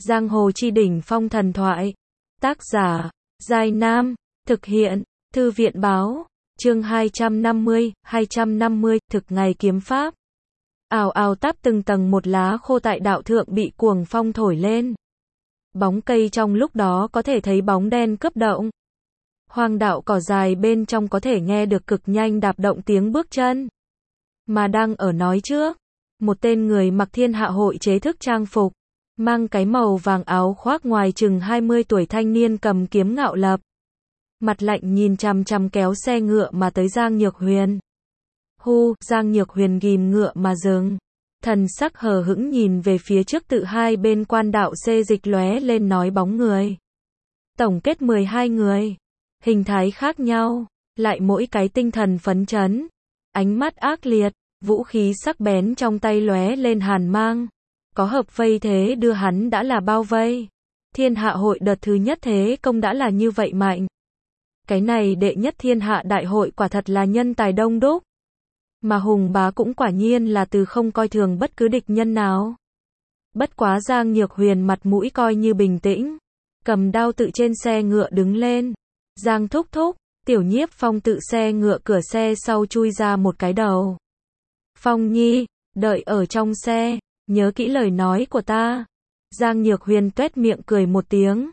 Giang hồ chi đỉnh phong thần thoại. Tác giả, Giai Nam. Thực hiện, Thư viện báo. Chương 250, thực ngày kiếm pháp. Ào ào táp từng tầng một lá khô tại đạo thượng bị cuồng phong thổi lên. Bóng cây trong lúc đó có thể thấy bóng đen cấp động. Hoang đạo cỏ dài bên trong có thể nghe được cực nhanh đạp động tiếng bước chân. Mà đang ở nói trước, một tên người mặc thiên hạ hội chế thức trang phục, mang cái màu vàng áo khoác ngoài chừng 20 tuổi thanh niên cầm kiếm ngạo lập. Mặt lạnh nhìn chằm chằm kéo xe ngựa mà tới Giang Nhược Huyền. Giang Nhược Huyền ghim ngựa mà dừng. Thần sắc hờ hững nhìn về phía trước tự hai bên quan đạo xê dịch lóe lên nói bóng người. Tổng kết 12 người. Hình thái khác nhau, lại mỗi cái tinh thần phấn chấn. Ánh mắt ác liệt, vũ khí sắc bén trong tay lóe lên hàn mang. Có hợp vây thế đưa hắn đã là bao vây. Thiên hạ hội đợt thứ nhất thế công đã là như vậy mạnh. Cái này đệ nhất thiên hạ đại hội quả thật là nhân tài đông đúc. Mà Hùng Bá cũng quả nhiên là từ không coi thường bất cứ địch nhân nào. Bất quá Giang Nhược Huyền mặt mũi coi như bình tĩnh. Cầm đao tự trên xe ngựa đứng lên. Giang thúc thúc, Tiểu Nhiếp Phong tự xe ngựa cửa xe sau chui ra một cái đầu. Phong nhi, đợi ở trong xe, nhớ kỹ lời nói của ta. Giang Nhược Huyền tuét miệng cười một tiếng.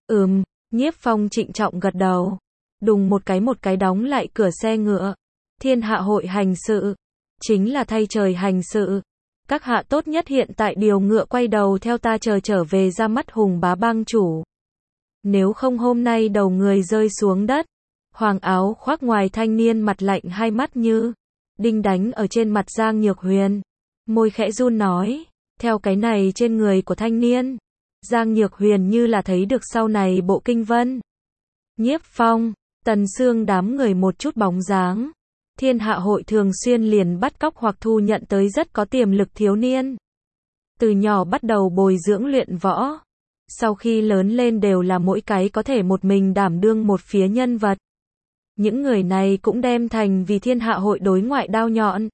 Nhiếp Phong trịnh trọng gật đầu. Đùng một cái đóng lại cửa xe ngựa. Thiên hạ hội hành sự, chính là thay trời hành sự. Các hạ tốt nhất hiện tại điều ngựa quay đầu theo ta trở về ra mắt Hùng Bá bang chủ. Nếu không hôm nay đầu người rơi xuống đất. Hoàng áo khoác ngoài thanh niên mặt lạnh hai mắt như đinh đánh ở trên mặt Giang Nhược Huyền. Môi khẽ run nói, theo cái này trên người của thanh niên. Giang Nhược Huyền như là thấy được sau này bộ kinh vân. Nhiếp Phong, Tần Sương đám người một chút bóng dáng. Thiên hạ hội thường xuyên liền bắt cóc hoặc thu nhận tới rất có tiềm lực thiếu niên. Từ nhỏ bắt đầu bồi dưỡng luyện võ. Sau khi lớn lên đều là mỗi cái có thể một mình đảm đương một phía nhân vật. Những người này cũng đem thành vì thiên hạ hội đối ngoại đao nhọn.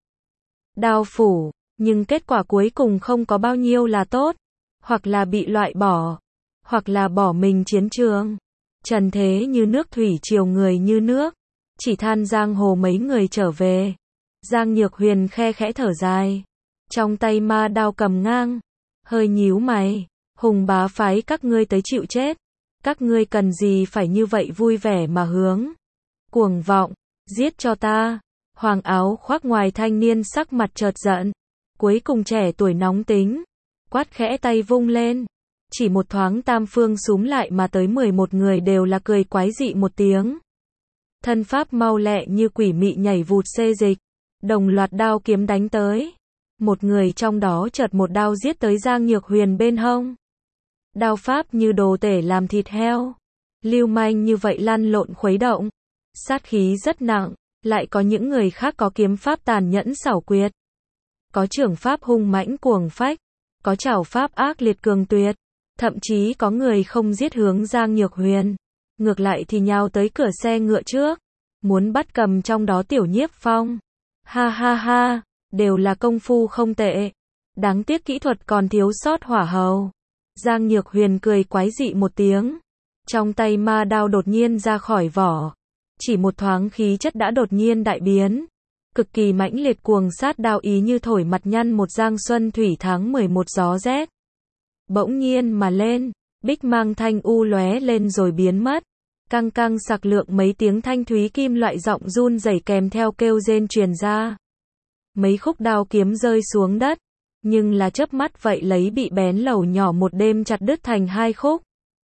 Đao phủ, nhưng kết quả cuối cùng không có bao nhiêu là tốt. Hoặc là bị loại bỏ, hoặc là bỏ mình chiến trường. Trần thế như nước thủy triều người như nước. Chỉ than giang hồ mấy người trở về. Giang Nhược Huyền khe khẽ thở dài. Trong tay ma đao cầm ngang. Hơi nhíu mày. Hùng Bá phái các ngươi tới chịu chết. Các ngươi cần gì phải như vậy vui vẻ mà hướng. Cuồng vọng, giết cho ta. Hoàng áo khoác ngoài thanh niên sắc mặt chợt giận. Cuối cùng trẻ tuổi nóng tính. Quát khẽ tay vung lên. Chỉ một thoáng tam phương xúm lại mà tới 11 người đều là cười quái dị một tiếng. Thân pháp mau lẹ như quỷ mị nhảy vụt xê dịch. Đồng loạt đao kiếm đánh tới. Một người trong đó chợt một đao giết tới Giang Nhược Huyền bên hông. Đao pháp như đồ tể làm thịt heo. Lưu manh như vậy lăn lộn khuấy động. Sát khí rất nặng. Lại có những người khác có kiếm pháp tàn nhẫn xảo quyệt. Có trưởng pháp hung mãnh cuồng phách. Có trảo pháp ác liệt cường tuyệt. Thậm chí có người không giết hướng Giang Nhược Huyền. Ngược lại thì nhào tới cửa xe ngựa trước. Muốn bắt cầm trong đó Tiểu Nhiếp Phong. Ha ha ha, đều là công phu không tệ. Đáng tiếc kỹ thuật còn thiếu sót hỏa hầu. Giang Nhược Huyền cười quái dị một tiếng. Trong tay ma đao đột nhiên ra khỏi vỏ. Chỉ một thoáng khí chất đã đột nhiên đại biến. Cực kỳ mãnh liệt cuồng sát đao ý như thổi mặt nhăn một giang xuân thủy tháng 11 gió rét. Bỗng nhiên mà lên, bích mang thanh u lóe lên rồi biến mất. Căng căng sặc lượng mấy tiếng thanh thúy kim loại giọng run rẩy kèm theo kêu rên truyền ra. Mấy khúc đao kiếm rơi xuống đất, nhưng là chớp mắt vậy lấy bị bén lẩu nhỏ một đêm chặt đứt thành hai khúc.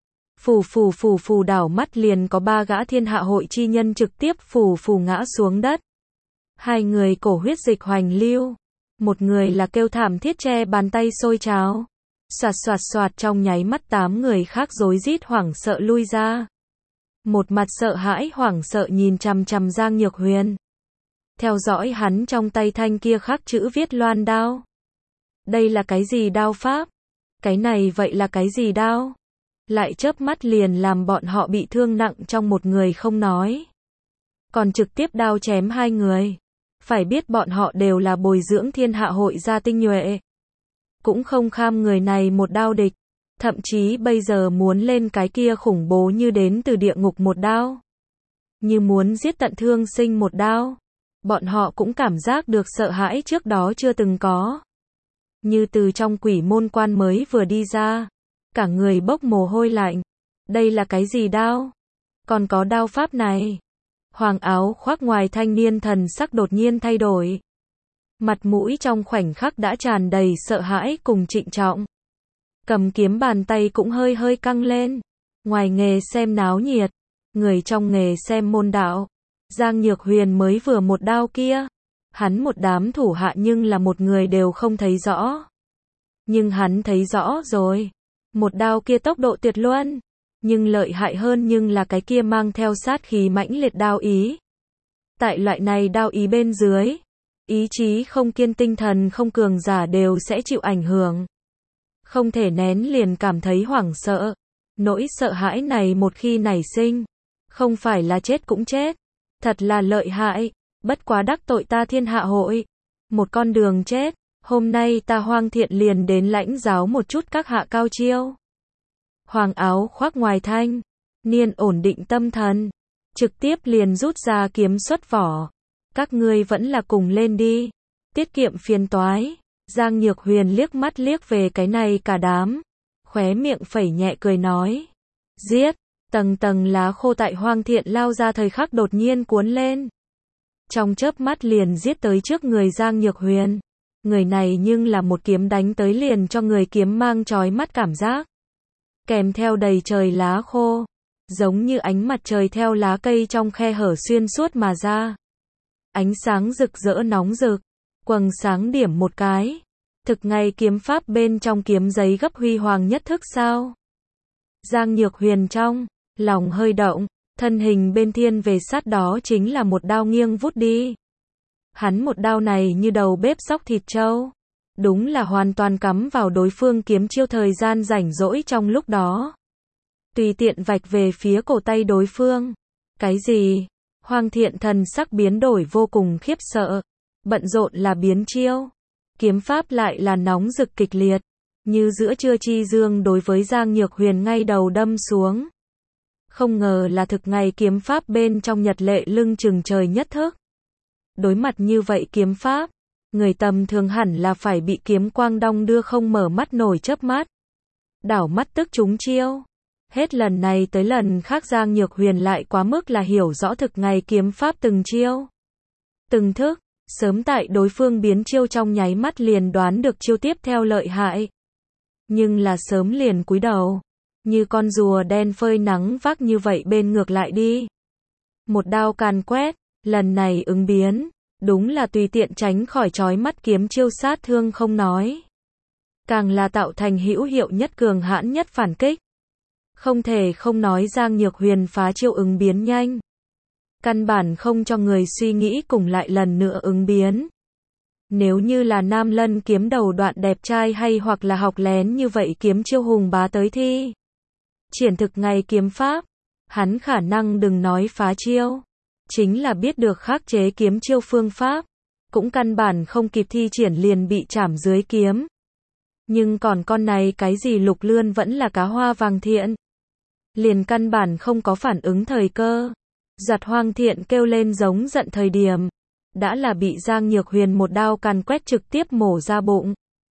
Phù đảo mắt liền có ba gã thiên hạ hội chi nhân trực tiếp phù ngã xuống đất. Hai người cổ huyết dịch hoành lưu, một người là kêu thảm thiết che bàn tay sôi trào. Soạt trong nháy mắt 8 người khác rối rít hoảng sợ lui ra. Một mặt sợ hãi hoảng sợ nhìn chằm chằm Giang Nhược Huyền. Theo dõi hắn trong tay thanh kia khắc chữ viết loan đao. Đây là cái gì đao pháp? Cái này vậy là cái gì đao? Lại chớp mắt liền làm bọn họ bị thương nặng trong một người không nói. Còn trực tiếp đao chém hai người. Phải biết bọn họ đều là bồi dưỡng thiên hạ hội gia tinh nhuệ. Cũng không kham người này một đao địch. Thậm chí bây giờ muốn lên cái kia khủng bố như đến từ địa ngục một đao. Như muốn giết tận thương sinh một đao. Bọn họ cũng cảm giác được sợ hãi trước đó chưa từng có. Như từ trong quỷ môn quan mới vừa đi ra. Cả người bốc mồ hôi lạnh. Đây là cái gì đao? Còn có đao pháp này. Hoàng áo khoác ngoài thanh niên thần sắc đột nhiên thay đổi. Mặt mũi trong khoảnh khắc đã tràn đầy sợ hãi cùng trịnh trọng. Cầm kiếm bàn tay cũng hơi hơi căng lên. Ngoài nghề xem náo nhiệt, người trong nghề xem môn đạo. Giang Nhược Huyền mới vừa một đao kia. Hắn một đám thủ hạ nhưng là một người đều không thấy rõ. Nhưng hắn thấy rõ rồi. Một đao kia tốc độ tuyệt luân. Nhưng lợi hại hơn nhưng là cái kia mang theo sát khí mãnh liệt đao ý. Tại loại này đao ý bên dưới, ý chí không kiên tinh thần không cường giả đều sẽ chịu ảnh hưởng. Không thể nén liền cảm thấy hoảng sợ. Nỗi sợ hãi này một khi nảy sinh, không phải là chết cũng chết. Thật là lợi hại, bất quá đắc tội ta Thiên Hạ Hội. Một con đường chết, hôm nay ta Hoang Thiện liền đến lãnh giáo một chút các hạ cao chiêu. Hoàng áo khoác ngoài thanh niên ổn định tâm thần, trực tiếp liền rút ra kiếm xuất vỏ. Các ngươi vẫn là cùng lên đi, tiết kiệm phiền toái. Giang Nhược Huyền liếc mắt liếc về cái này cả đám, khóe miệng phẩy nhẹ cười nói. Giết, tầng tầng lá khô tại Hoang Thiện lao ra thời khắc đột nhiên cuốn lên. Trong chớp mắt liền giết tới trước người Giang Nhược Huyền. Người này nhưng là một kiếm đánh tới liền cho người kiếm mang chói mắt cảm giác. Kèm theo đầy trời lá khô, giống như ánh mặt trời theo lá cây trong khe hở xuyên suốt mà ra. Ánh sáng rực rỡ nóng rực, quầng sáng điểm một cái. Thực ngay kiếm pháp bên trong kiếm giấy gấp huy hoàng nhất thức sao? Giang Nhược Huyền trong lòng hơi động, thân hình bên thiên về sát đó chính là một đao nghiêng vút đi. Hắn một đao này như đầu bếp xóc thịt trâu. Đúng là hoàn toàn cắm vào đối phương kiếm chiêu thời gian rảnh rỗi trong lúc đó. Tùy tiện vạch về phía cổ tay đối phương. Cái gì? Hoang Thiện thần sắc biến đổi vô cùng khiếp sợ. Bận rộn là biến chiêu. Kiếm pháp lại là nóng rực kịch liệt. Như giữa trưa chi dương đối với Giang Nhược Huyền ngay đầu đâm xuống. Không ngờ là thực ngày kiếm pháp bên trong nhật lệ lưng chừng trời nhất thức. Đối mặt như vậy kiếm pháp, người tầm thường hẳn là phải bị kiếm quang đong đưa không mở mắt nổi chớp mắt. Đảo mắt tức trúng chiêu. Hết lần này tới lần khác Giang Nhược Huyền lại quá mức là hiểu rõ thực ngày kiếm pháp từng chiêu. Từng thức, sớm tại đối phương biến chiêu trong nháy mắt liền đoán được chiêu tiếp theo lợi hại. Nhưng là sớm liền cúi đầu. Như con rùa đen phơi nắng vác như vậy bên ngược lại đi. Một đao càn quét, lần này ứng biến. Đúng là tùy tiện tránh khỏi chói mắt kiếm chiêu sát thương không nói. Càng là tạo thành hữu hiệu nhất cường hãn nhất phản kích. Không thể không nói Giang Nhược Huyền phá chiêu ứng biến nhanh. Căn bản không cho người suy nghĩ cùng lại lần nữa ứng biến. Nếu như là Nam Lân kiếm đầu đoạn đẹp trai hay hoặc là học lén như vậy kiếm chiêu hùng bá tới thi. Triển thực ngày kiếm pháp. Hắn khả năng đừng nói phá chiêu. Chính là biết được khắc chế kiếm chiêu phương pháp. Cũng căn bản không kịp thi triển liền bị chảm dưới kiếm. Nhưng còn con này cái gì Lục Lươn vẫn là cá hoa vàng thiện. Liền căn bản không có phản ứng thời cơ. Giật Hoang Thiện kêu lên giống giận thời điểm. Đã là bị Giang Nhược Huyền một đao càn quét trực tiếp mổ ra bụng.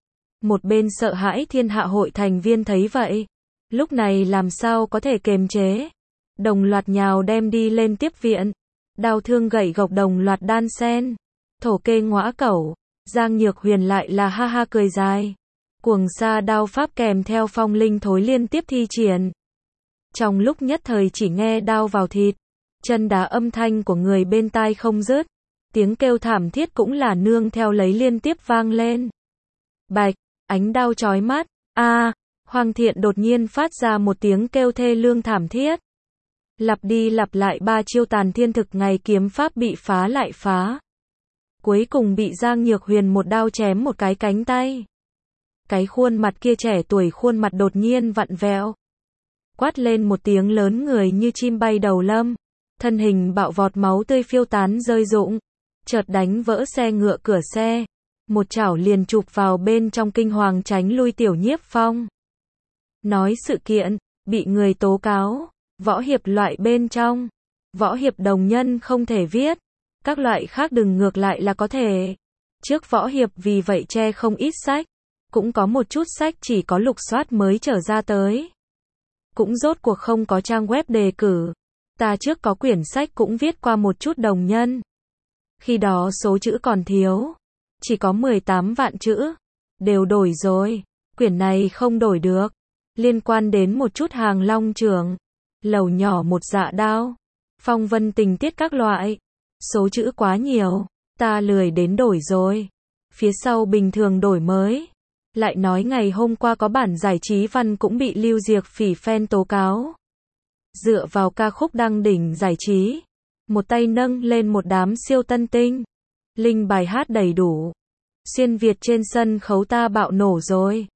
Một bên sợ hãi Thiên Hạ Hội thành viên thấy vậy. Lúc này làm sao có thể kềm chế. Đồng loạt nhào đem đi lên tiếp viện. Đao thương gậy gộc đồng loạt đan sen. Thổ kê ngõa cẩu. Giang Nhược Huyền lại là ha ha cười dài. Cuồng sa đao pháp kèm theo phong linh thối liên tiếp thi triển. Trong lúc nhất thời chỉ nghe đao vào thịt. Chân đá âm thanh của người bên tai không dứt. Tiếng kêu thảm thiết cũng là nương theo lấy liên tiếp vang lên. Bạch, ánh đao chói mắt. Hoang Thiện đột nhiên phát ra một tiếng kêu thê lương thảm thiết. Lặp đi lặp lại ba chiêu tàn thiên thực ngày kiếm pháp bị phá lại phá. Cuối cùng bị Giang Nhược Huyền một đao chém một cái cánh tay. Cái khuôn mặt kia trẻ tuổi khuôn mặt đột nhiên vặn vẹo. Quát lên một tiếng lớn người như chim bay đầu lâm. Thân hình bạo vọt máu tươi phiêu tán rơi rụng. Chợt đánh vỡ xe ngựa cửa xe. Một chảo liền chụp vào bên trong kinh hoàng tránh lui Tiểu Nhiếp Phong. Nói sự kiện, bị người tố cáo, võ hiệp loại bên trong, võ hiệp đồng nhân không thể viết, các loại khác đừng ngược lại là có thể. Trước võ hiệp vì vậy che không ít sách, cũng có một chút sách chỉ có lục soát mới trở ra tới. Cũng rốt cuộc không có trang web đề cử. Ta trước có quyển sách cũng viết qua một chút đồng nhân. Khi đó số chữ còn thiếu, chỉ có 18 vạn chữ, đều đổi rồi, quyển này không đổi được. Liên quan đến một chút hàng long trường, lầu nhỏ một dạ đao, phong vân tình tiết các loại. Số chữ quá nhiều, ta lười đến đổi rồi. Phía sau bình thường đổi mới. Lại nói ngày hôm qua có bản giải trí văn cũng bị Lưu Diệc Phỉ fan tố cáo. Dựa vào ca khúc đăng đỉnh giải trí, một tay nâng lên một đám siêu tân tinh. Linh bài hát đầy đủ. Xuyên Việt trên sân khấu ta bạo nổ rồi.